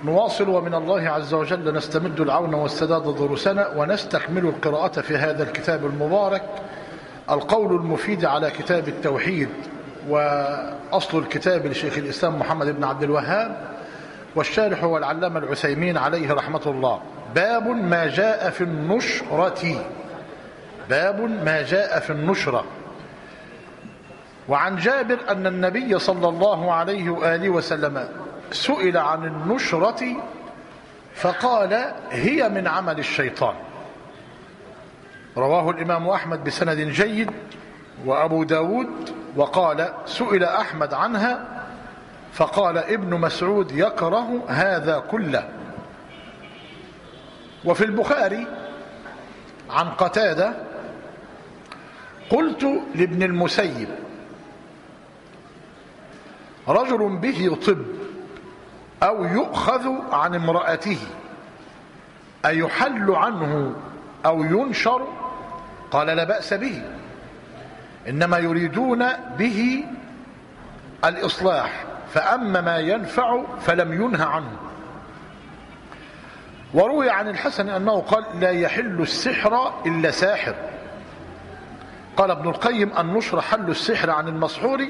نواصل ومن الله عز وجل نستمد العون والسداد دروسنا ونستكمل القراءة في هذا الكتاب المبارك القول المفيد على كتاب التوحيد، وأصل الكتاب لشيخ الإسلام محمد بن عبد الوهاب، والشارح هو العلامة العثيمين عليه رحمة الله. باب ما جاء في النشرة. باب ما جاء في النشرة. وعن جابر أن النبي صلى الله عليه وآله وسلم سئل عن النشرة فقال هي من عمل الشيطان. رواه الإمام أحمد بسند جيد وأبو داود، وقال سئل أحمد عنها فقال ابن مسعود يكره هذا كله. وفي البخاري عن قتادة قلت لابن المسيب رجل به طب أو يؤخذ عن امرأته أيحل عنه أو ينشر؟ قال لا بأس به، إنما يريدون به الإصلاح، فأما ما ينفع فلم ينه عنه. وروي عن الحسن أنه قال لا يحل السحر إلا ساحر. قال ابن القيم النشر حل السحر عن المسحور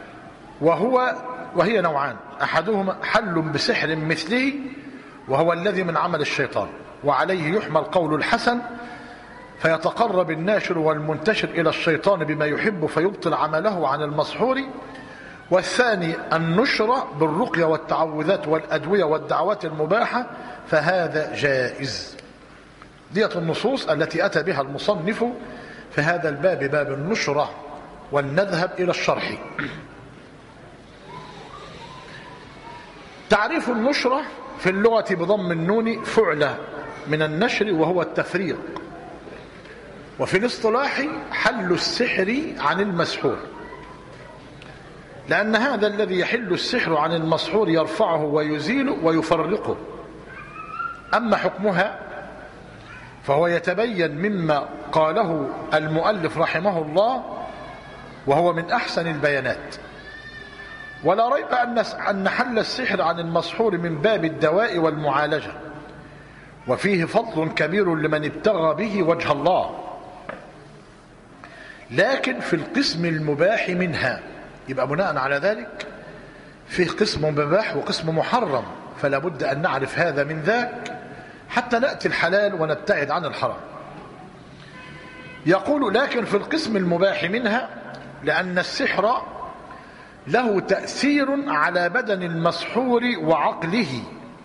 وهي نوعان، أحدهما حل بسحر مثله وهو الذي من عمل الشيطان، وعليه يحمل قول الحسن فيتقرب الناشر والمنتشر إلى الشيطان بما يحب فيبطل عمله عن المسحور. والثاني النشرة بالرقية والتعوذات والأدوية والدعوات المباحة، فهذا جائز. ديت النصوص التي أتى بها المصنف في هذا الباب، باب النشرة. ولنذهب إلى الشرح. تعريف النشرة في اللغة بضم النون فعلة من النشر وهو التفريق، وفي الاصطلاح حل السحر عن المسحور، لأن هذا الذي يحل السحر عن المسحور يرفعه ويزيله ويفرقه. أما حكمها فهو يتبين مما قاله المؤلف رحمه الله، وهو من أحسن البيانات. ولا ريب أن حل السحر عن المسحور من باب الدواء والمعالجة، وفيه فضل كبير لمن ابتغى به وجه الله، لكن في القسم المباح منها. يبقى بناء على ذلك فيه قسم مباح وقسم محرم، فلا بد أن نعرف هذا من ذاك حتى نأتي الحلال ونبتعد عن الحرام. يقول لكن في القسم المباح منها لأن السحر له تأثير على بدن المسحور وعقله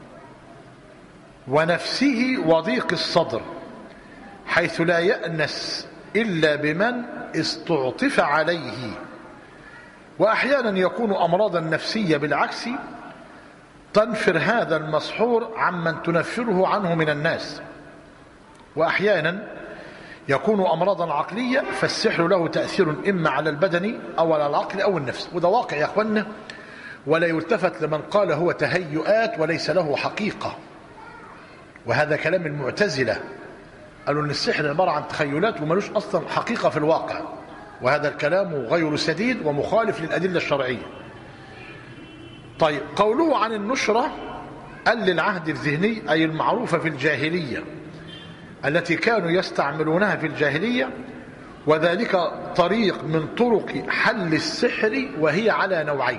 ونفسه وضيق الصدر، حيث لا يأنس إلا بمن استعطف عليه. وأحيانا يكون أمراضا نفسية بالعكس تنفر هذا المسحور عمن تنفره عنه من الناس، وأحيانا يكون أمراضا عقلية، فالسحر له تأثير إما على البدن أو على العقل أو النفس. وده واقع يا أخوانا، ولا يلتفت لمن قال هو تهيؤات وليس له حقيقة، وهذا كلام المعتزلة، قالوا أن السحر عبارة عن تخيلات وملوش أصلا حقيقة في الواقع، وهذا الكلام غير سديد ومخالف للأدلة الشرعية. طيب، قوله عن النشرة قال للعهد الذهني، أي المعروفة في الجاهلية التي كانوا يستعملونها في الجاهلية، وذلك طريق من طرق حل السحر، وهي على نوعين.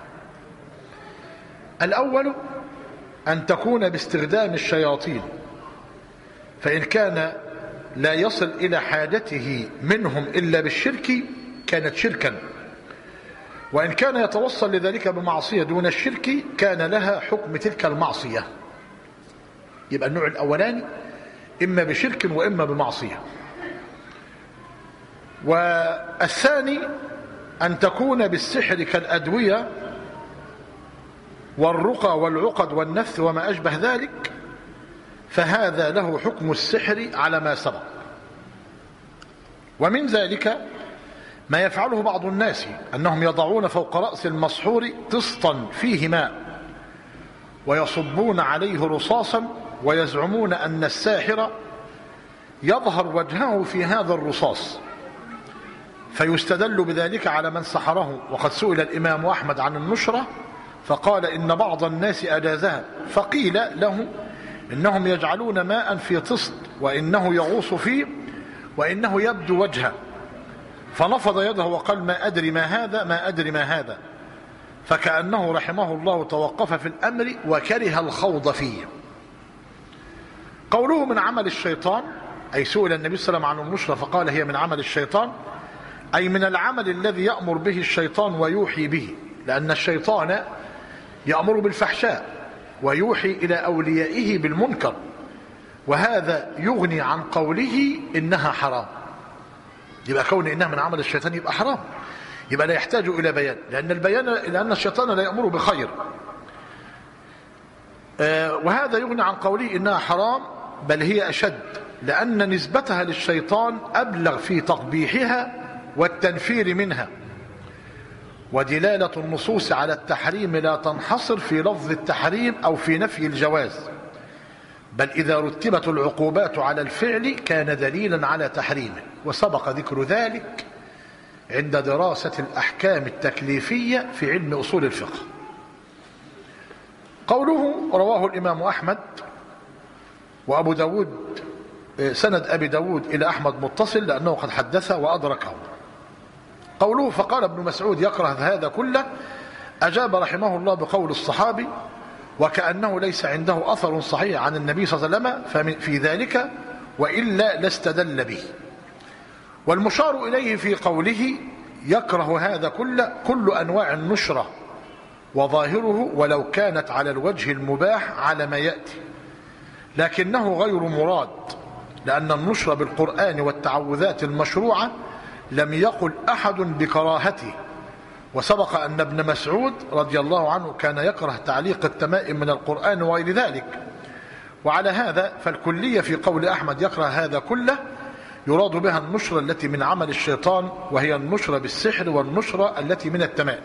الأول أن تكون باستخدام الشياطين، فإن كان لا يصل إلى حاجته منهم إلا بالشرك كانت شركا، وإن كان يتوصل لذلك بمعصية دون الشرك كان لها حكم تلك المعصية. يبقى النوع الأولاني إما بشرك وإما بمعصية. والثاني أن تكون بالسحر كالأدوية والرقى والعقد والنفث وما أشبه ذلك، فهذا له حكم السحر على ما سبق. ومن ذلك ما يفعله بعض الناس، أنهم يضعون فوق رأس المسحور طسطا فيه ماء ويصبون عليه رصاصا، ويزعمون أن الساحر يظهر وجهه في هذا الرصاص، فيستدل بذلك على من سحره. وقد سئل الإمام أحمد عن النشرة فقال إن بعض الناس أجازها، فقيل له إنهم يجعلون ماء في طست وإنه يغوص فيه وإنه يبدو وجهه، فنفض يده وقال ما أدري ما هذا، ما أدري ما هذا، فكأنه رحمه الله توقف في الأمر وكره الخوض فيه. قوله من عمل الشيطان، أي سئل النبي صلى الله عليه وسلم عن النشرة فقال هي من عمل الشيطان، أي من العمل الذي يأمر به الشيطان ويوحي به، لأن الشيطان يأمر بالفحشاء ويوحي إلى أوليائه بالمنكر، وهذا يغني عن قوله إنها حرام. يبقى كون إنها من عمل الشيطان يبقى حرام، يبقى لا يحتاج إلى بيان، لأن الشيطان لا يأمر بخير. وهذا يغني عن قوله إنها حرام، بل هي أشد، لأن نسبتها للشيطان أبلغ في تقبيحها والتنفير منها. ودلالة النصوص على التحريم لا تنحصر في لفظ التحريم أو في نفي الجواز، بل إذا رتبت العقوبات على الفعل كان دليلا على تحريمه، وسبق ذكر ذلك عند دراسة الأحكام التكليفية في علم أصول الفقه. قوله رواه الإمام أحمد وأبو داود، سند أبي داود إلى أحمد متصل لأنه قد حدث وأدركه. قوله فقال ابن مسعود يكره هذا كله، أجاب رحمه الله بقول الصحابي وكأنه ليس عنده أثر صحيح عن النبي صلى الله عليه وسلم في ذلك، وإلا لاستدل به. والمشار إليه في قوله يكره هذا كله كل أنواع النشرة وظاهره ولو كانت على الوجه المباح على ما يأتي، لكنه غير مراد، لأن النشرة بالقرآن والتعوذات المشروعة لم يقل أحد بكراهته. وسبق أن ابن مسعود رضي الله عنه كان يكره تعليق التمائم من القرآن وغير ذلك. وعلى هذا فالكلية في قول أحمد يكره هذا كله يراد بها النشرة التي من عمل الشيطان، وهي النشرة بالسحر والنشرة التي من التمائم.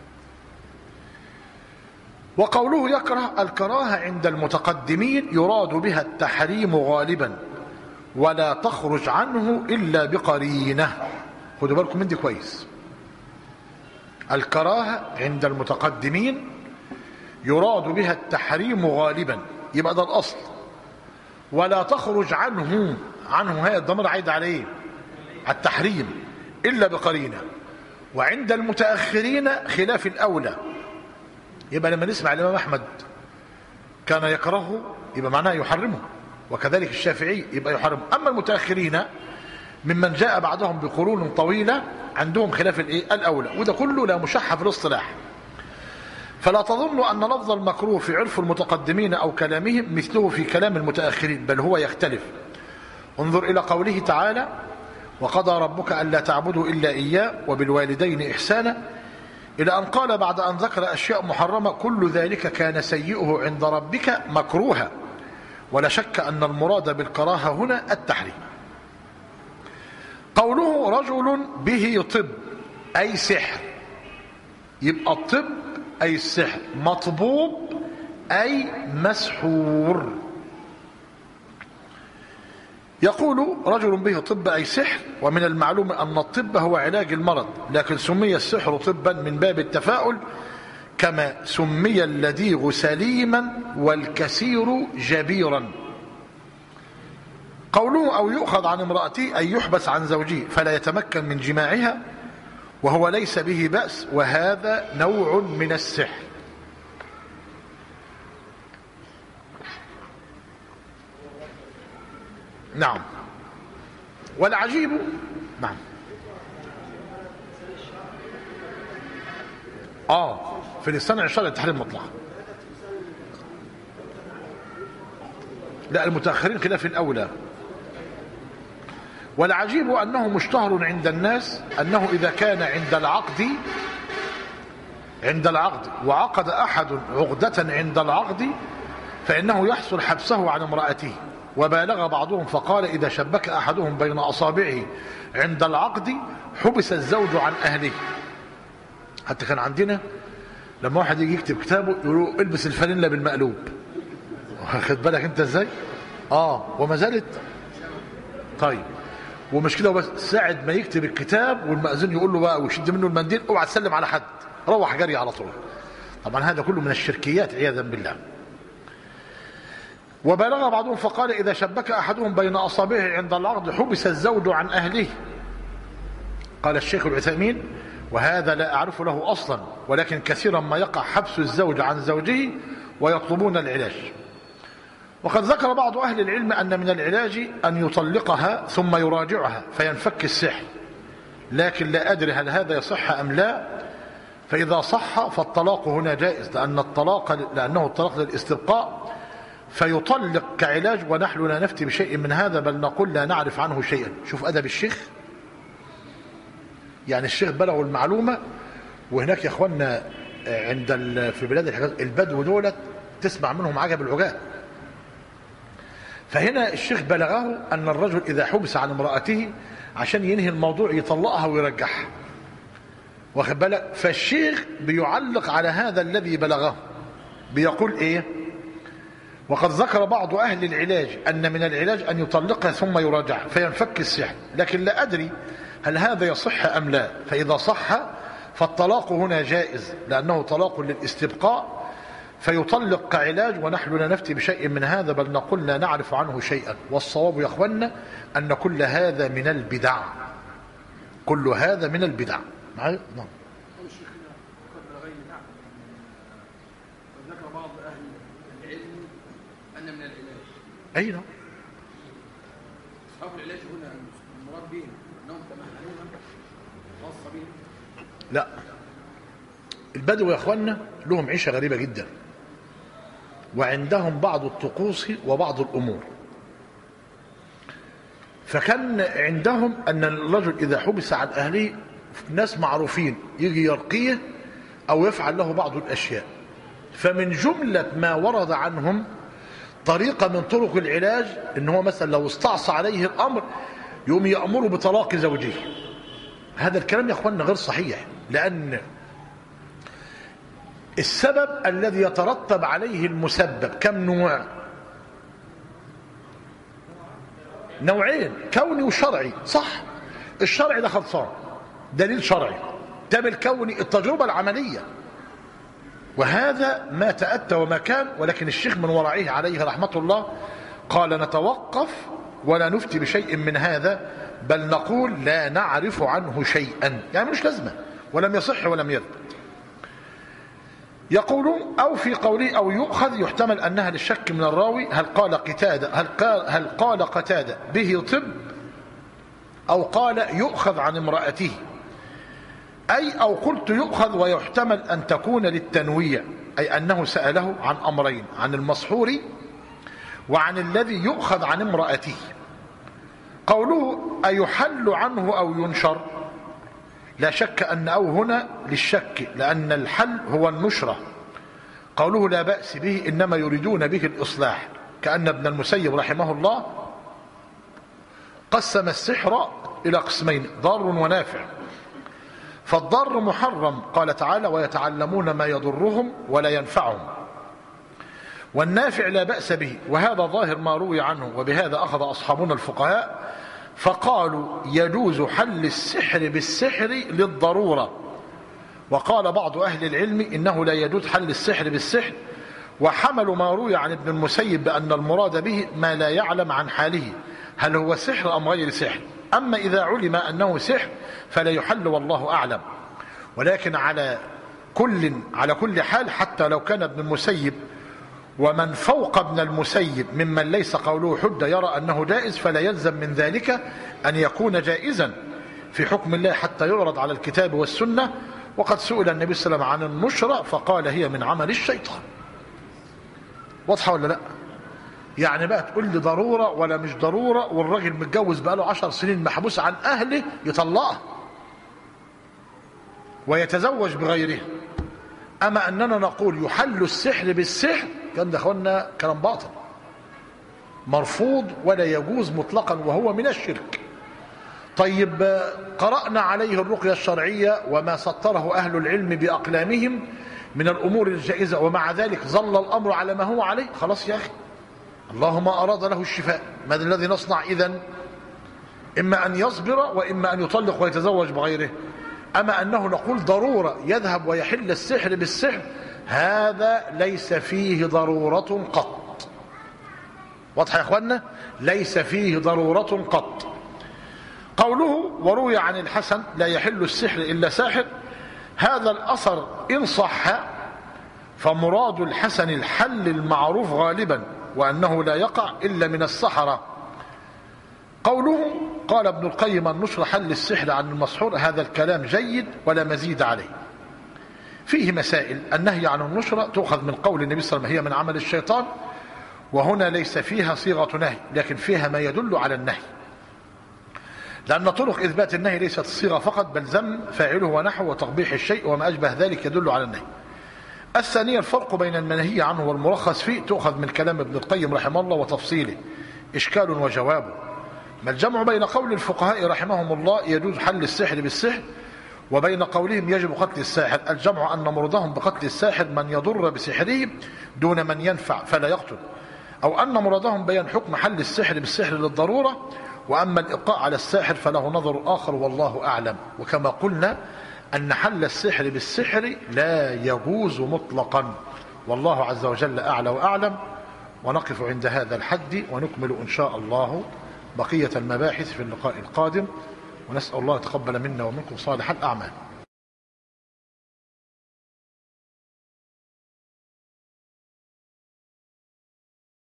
وقوله يكره الكراهة عند المتقدمين يراد بها التحريم غالبا، ولا تخرج عنه إلا بقرينة. خدوا بالكم من دي كويس. الكراهة عند المتقدمين يراد بها التحريم غالبا، يبقى ده الأصل. ولا تخرج عنه، هي الضمير عايد عليه التحريم إلا بقرينة. وعند المتأخرين خلاف الأولى، يبقى لما نسمع الإمام أحمد كان يكرهه يبقى معناه يحرمه، وكذلك الشافعي يبقى يحرمه. أما المتأخرين ممن جاء بعدهم بقرون طويلة عندهم خلاف الأولى، وده كله لا مشح في الاصطلاح. فلا تظن أن لفظ المكروه في عرف المتقدمين أو كلامهم مثله في كلام المتأخرين، بل هو يختلف. انظر إلى قوله تعالى وقضى ربك ألا تعبدوا إلا إياه وبالوالدين إحسانا، إلى أن قال بعد أن ذكر أشياء محرمة كل ذلك كان سيئه عند ربك مكروها. ولا شك أن المراد بالكراهة هنا التحريم. قوله رجل به طب أي سحر، يبقى الطب أي السحر، مطبوب أي مسحور. يقول رجل به طب أي سحر، ومن المعلوم أن الطب هو علاج المرض، لكن سمي السحر طبا من باب التفاؤل، كما سمي اللديغ سليما والكثير جبيرا. قوله أو يؤخذ عن امرأته أي يحبس عن زوجه فلا يتمكن من جماعها، وهو ليس به بأس، وهذا نوع من السحر. نعم. والعجيب نعم في الإنسان الشرعي التحريم مطلق. لا، المتأخرين خلاف الأولى. والعجيب أنه مشتهر عند الناس أنه إذا كان عند العقد وعقد أحد عقدة عند العقد فإنه يحصل حبسه عن امرأته. وبالغ بعضهم فقال إذا شبك أحدهم بين أصابعه عند العقد حبس الزوج عن أهله. حتى كان عندنا لما واحد يجي يكتب كتابه يقولوا البس الفانيلا بالمقلوب، واخد بالك انت ازاي؟ وما زالت. طيب، ومش كده بس، ساعد ما يكتب الكتاب والمأذون يقول له بقى ويشد منه المنديل اوعى تسلم على حد، روح جري على طول. طبعا هذا كله من الشركيات عياذا بالله. وبلغ بعضهم فقال إذا شبك أحدهم بين أصابعه عند العقد حبس الزوج عن أهله. قال الشيخ العثيمين وهذا لا أعرف له أصلا، ولكن كثيرا ما يقع حبس الزوج عن زوجه ويطلبون العلاج. وقد ذكر بعض أهل العلم أن من العلاج أن يطلقها ثم يراجعها فينفك السحر، لكن لا أدري هل هذا يصح أم لا. فإذا صح فالطلاق هنا جائز لأنه الطلاق للاستبقاء، فيطلق كعلاج، ونحن لا نفتي بشيء من هذا بل نقول لا نعرف عنه شيئا. شوف أدب الشيخ، يعني الشيخ بلغوا المعلومة. وهناك يا اخوانا في بلاد الحجاز البدو دولت تسمع منهم عجب العجاب. فهنا الشيخ بلغه أن الرجل إذا حبس عن امرأته عشان ينهي الموضوع يطلقها ويرجعها، واخد بالك؟ فالشيخ بيعلق على هذا الذي بلغه، بيقول إيه؟ وقد ذكر بعض أهل العلاج أن من العلاج أن يطلقها ثم يراجعها فينفك السحر، لكن لا أدري هل هذا يصح أم لا. فإذا صح فالطلاق هنا جائز لأنه طلاق للاستبقاء، فيطلق كعلاج، ونحن لا نفتي بشيء من هذا بل نقول لا نعرف عنه شيئا. والصواب يا أخوانا أن كل هذا من البدع، كل هذا من البدع. نعم. ذكر بعض أهل العلم أن من العلاج أي نعم. أصحاب العلاج هنا المراد بهم أنهم تمهلون خاصة بهم. لا، البدو يا أخوانا لهم عيشة غريبة جدا، وعندهم بعض الطقوس وبعض الأمور. فكان عندهم أن الرجل إذا حبس عن أهله ناس معروفين يجي يرقيه أو يفعل له بعض الأشياء. فمن جملة ما ورد عنهم طريقة من طرق العلاج إن هو مثلا لو استعصى عليه الأمر يقوم يأمره بطلاق زوجه. هذا الكلام يا أخوانا غير صحيح، لأن السبب الذي يترتب عليه المسبب كم نوع؟ نوعين، كوني وشرعي. صح، الشرعي ده خلصان، دليل شرعي. ده بالكوني التجربة العملية، وهذا ما تأتى وما كان. ولكن الشيخ من ورعه عليه رحمة الله قال نتوقف ولا نفتي بشيء من هذا بل نقول لا نعرف عنه شيئا، يعني مش لازمة ولم يصح ولم يثبت. يقولون أو في قوله أو يؤخذ يحتمل أنها للشك من الراوي هل قال قتادة به طب أو قال يؤخذ عن امرأته، أي أو قلت يؤخذ، ويحتمل أن تكون للتنويع، أي أنه سأله عن أمرين، عن المسحور وعن الذي يؤخذ عن امرأته. قوله أيحل عنه أو ينشر، لا شك أن أو هنا للشك لأن الحل هو النشرة. قوله لا بأس به إنما يريدون به الإصلاح، كأن ابن المسيب رحمه الله قسم السحر إلى قسمين، ضار ونافع. فالضار محرم، قال تعالى ويتعلمون ما يضرهم ولا ينفعهم، والنافع لا بأس به، وهذا ظاهر ما روي عنه. وبهذا أخذ أصحابنا الفقهاء فقالوا يجوز حل السحر بالسحر للضرورة. وقال بعض أهل العلم إنه لا يجوز حل السحر بالسحر، وحملوا ما روي عن ابن المسيب بأن المراد به ما لا يعلم عن حاله هل هو سحر أم غير سحر. أما إذا علم أنه سحر فلا يحل والله أعلم. ولكن على كل حال حتى لو كان ابن المسيب ومن فوق ابن المسيب ممن ليس قوله حجة يرى أنه جائز، فلا يلزم من ذلك أن يكون جائزا في حكم الله حتى يعرض على الكتاب والسنة. وقد سئل النبي صلى الله عليه وسلم عن النشرة فقال هي من عمل الشيطان. واضحة ولا لا؟ يعني بقى تقول لي ضرورة ولا مش ضرورة، والراجل متجوز بقى له 10 سنين محبوس عن أهله يطلقها ويتزوج بغيره. أما أننا نقول يحل السحر بالسحر كان ده أخوانا كلام باطل مرفوض ولا يجوز مطلقا، وهو من الشرك. طيب قرأنا عليه الرقية الشرعية وما سطره أهل العلم بأقلامهم من الأمور الجائزة، ومع ذلك ظل الأمر على ما هو عليه. خلاص يا أخي، اللهم أراد له الشفاء، ماذا الذي نصنع إذن؟ إما أن يصبر وإما أن يطلق ويتزوج بغيره. أما أنه نقول ضرورة يذهب ويحل السحر بالسحر، هذا ليس فيه ضرورة قط. واضح يا اخوانا؟ ليس فيه ضرورة قط. قوله وروي عن الحسن لا يحل السحر إلا ساحر، هذا الأثر إن صح فمراد الحسن الحل المعروف غالبا، وأنه لا يقع إلا من السحرة. قوله قال ابن القيم النشر حل السحر عن المسحور، هذا الكلام جيد ولا مزيد عليه. فيه مسائل. النهي عن النشرة تؤخذ من قول النبي صلى الله عليه وسلم هي من عمل الشيطان، وهنا ليس فيها صيغة نهي لكن فيها ما يدل على النهي، لأن طرق إثبات النهي ليست الصيغة فقط بل ذم فاعله ونحوه وتقبيح الشيء وما أشبه ذلك يدل على النهي. الثانية الفرق بين المنهي عنه والمرخص فيه تؤخذ من كلام ابن القيم رحمه الله وتفصيله إشكال وجوابه. ما الجمع بين قول الفقهاء رحمهم الله يجوز حل السحر بالسحر وبين قولهم يجب قتل الساحر؟ الجمع أن مرضهم بقتل الساحر من يضر بسحره دون من ينفع فلا يقتل، أو أن مرادهم بيان حكم حل السحر بالسحر للضرورة، وأما الإبقاء على الساحر فله نظر آخر والله أعلم. وكما قلنا أن حل السحر بالسحر لا يجوز مطلقا، والله عز وجل أعلى وأعلم. ونقف عند هذا الحد ونكمل إن شاء الله بقية المباحث في اللقاء القادم، ونسأل الله يتقبل منا ومنكم صالح الأعمال.